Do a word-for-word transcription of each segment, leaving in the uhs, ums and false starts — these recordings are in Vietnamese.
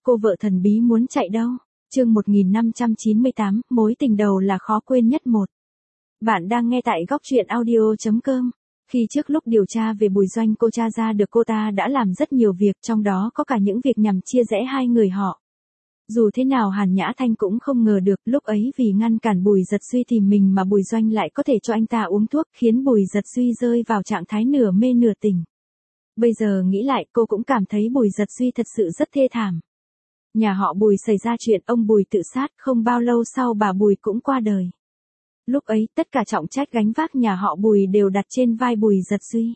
cô vợ thần bí muốn chạy đâu? Chương một nghìn năm trăm chín mươi tám, mối tình đầu là khó quên nhất một. Bạn đang nghe tại góc truyện audio chấm com. Khi trước lúc điều tra về Bùi Doanh cô tra ra được cô ta đã làm rất nhiều việc, trong đó có cả những việc nhằm chia rẽ hai người họ. Dù thế nào Hàn Nhã Thanh cũng không ngờ được lúc ấy vì ngăn cản Bùi Dật Duy tìm mình mà Bùi Doanh lại có thể cho anh ta uống thuốc, khiến Bùi Dật Duy rơi vào trạng thái nửa mê nửa tỉnh. Bây giờ nghĩ lại cô cũng cảm thấy Bùi Dật Duy thật sự rất thê thảm. Nhà họ Bùi xảy ra chuyện ông Bùi tự sát, không bao lâu sau bà Bùi cũng qua đời. Lúc ấy tất cả trọng trách gánh vác nhà họ Bùi đều đặt trên vai Bùi Dật Duy.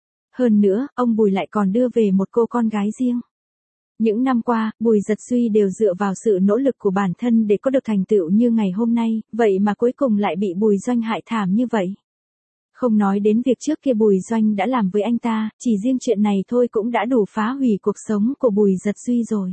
Hơn nữa, ông Bùi lại còn đưa về một cô con gái riêng. Những năm qua, Bùi Dật Duy đều dựa vào sự nỗ lực của bản thân để có được thành tựu như ngày hôm nay, vậy mà cuối cùng lại bị Bùi Doanh hại thảm như vậy. Không nói đến việc trước kia Bùi Doanh đã làm với anh ta, chỉ riêng chuyện này thôi cũng đã đủ phá hủy cuộc sống của Bùi Dật Duy rồi.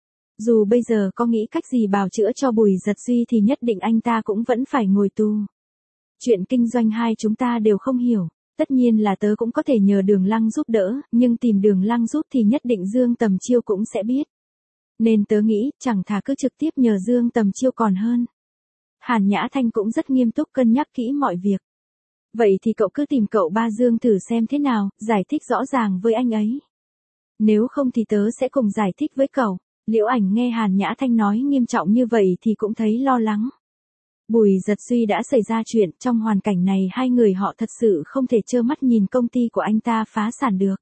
Dù bây giờ có nghĩ cách gì bào chữa cho Bùi Dật Duy thì nhất định anh ta cũng vẫn phải ngồi tù. Chuyện kinh doanh hai chúng ta đều không hiểu, tất nhiên là tớ cũng có thể nhờ Đường Lăng giúp đỡ, nhưng tìm Đường Lăng giúp thì nhất định Dương Tầm Chiêu cũng sẽ biết. Nên tớ nghĩ, chẳng thà cứ trực tiếp nhờ Dương Tầm Chiêu còn hơn. Hàn Nhã Thanh cũng rất nghiêm túc cân nhắc kỹ mọi việc. Vậy thì cậu cứ tìm cậu ba Dương thử xem thế nào, giải thích rõ ràng với anh ấy. Nếu không thì tớ sẽ cùng giải thích với cậu. Liễu Ảnh nghe Hàn Nhã Thanh nói nghiêm trọng như vậy thì cũng thấy lo lắng. Bùi Dật Duy đã xảy ra chuyện, trong hoàn cảnh này hai người họ thật sự không thể trơ mắt nhìn công ty của anh ta phá sản được.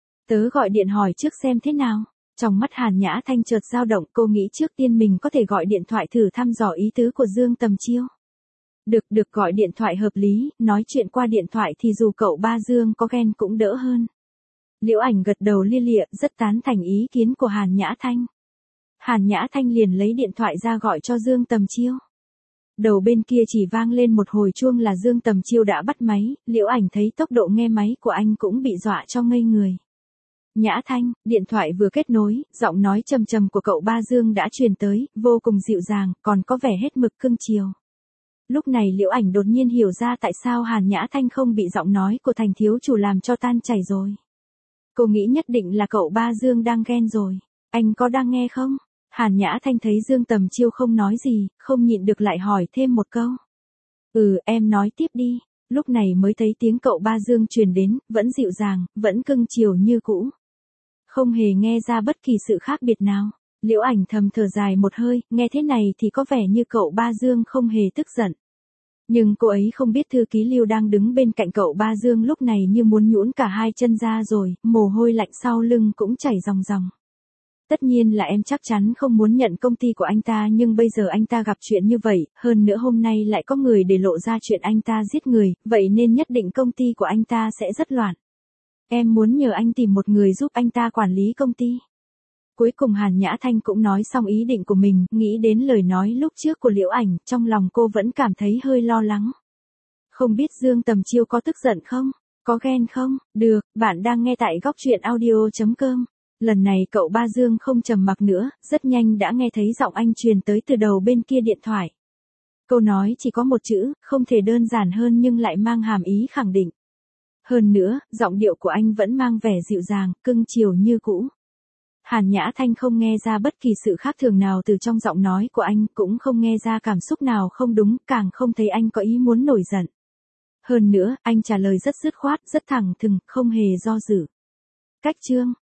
Tớ gọi điện hỏi trước xem thế nào. Trong mắt Hàn Nhã Thanh chợt dao động, cô nghĩ trước tiên mình có thể gọi điện thoại thử thăm dò ý tứ của Dương Tầm Chiêu. Được, được, gọi điện thoại hợp lý, nói chuyện qua điện thoại thì dù cậu ba Dương có ghen cũng đỡ hơn. Liễu Ảnh gật đầu lia lịa, rất tán thành ý kiến của Hàn Nhã Thanh. Hàn Nhã Thanh liền lấy điện thoại ra gọi cho Dương Tầm Chiêu. Đầu bên kia chỉ vang lên một hồi chuông là Dương Tầm Chiêu đã bắt máy, Liễu Ảnh thấy tốc độ nghe máy của anh cũng bị dọa cho ngây người. Nhã Thanh, điện thoại vừa kết nối, giọng nói trầm trầm của cậu ba Dương đã truyền tới, vô cùng dịu dàng, còn có vẻ hết mực cưng chiều. Lúc này Liễu Ảnh đột nhiên hiểu ra tại sao Hàn Nhã Thanh không bị giọng nói của Thành thiếu chủ làm cho tan chảy rồi. Cô nghĩ nhất định là cậu ba Dương đang ghen rồi. Anh có đang nghe không? Hàn Nhã Thanh thấy Dương Tầm Chiêu không nói gì, không nhịn được lại hỏi thêm một câu. Ừ, em nói tiếp đi. Lúc này mới thấy tiếng cậu ba Dương truyền đến, vẫn dịu dàng, vẫn cưng chiều như cũ. Không hề nghe ra bất kỳ sự khác biệt nào. Liễu Ảnh thầm thở dài một hơi, nghe thế này thì có vẻ như cậu ba Dương không hề tức giận. Nhưng cô ấy không biết thư ký Lưu đang đứng bên cạnh cậu ba Dương lúc này như muốn nhũn cả hai chân ra rồi, mồ hôi lạnh sau lưng cũng chảy ròng ròng. Tất nhiên là em chắc chắn không muốn nhận công ty của anh ta, nhưng bây giờ anh ta gặp chuyện như vậy, hơn nữa hôm nay lại có người để lộ ra chuyện anh ta giết người, vậy nên nhất định công ty của anh ta sẽ rất loạn. Em muốn nhờ anh tìm một người giúp anh ta quản lý công ty. Cuối cùng Hàn Nhã Thanh cũng nói xong ý định của mình, nghĩ đến lời nói lúc trước của Liễu Ảnh, trong lòng cô vẫn cảm thấy hơi lo lắng. Không biết Dương Tầm Chiêu có tức giận không? Có ghen không? Được, bạn đang nghe tại góc truyện audio chấm com. Lần này cậu ba Dương không trầm mặc nữa, rất nhanh đã nghe thấy giọng anh truyền tới từ đầu bên kia điện thoại. Câu nói chỉ có một chữ, không thể đơn giản hơn nhưng lại mang hàm ý khẳng định. Hơn nữa, giọng điệu của anh vẫn mang vẻ dịu dàng, cưng chiều như cũ. Hàn Nhã Thanh không nghe ra bất kỳ sự khác thường nào từ trong giọng nói của anh, cũng không nghe ra cảm xúc nào không đúng, càng không thấy anh có ý muốn nổi giận. Hơn nữa, anh trả lời rất dứt khoát, rất thẳng thừng, không hề do dự. Cách chương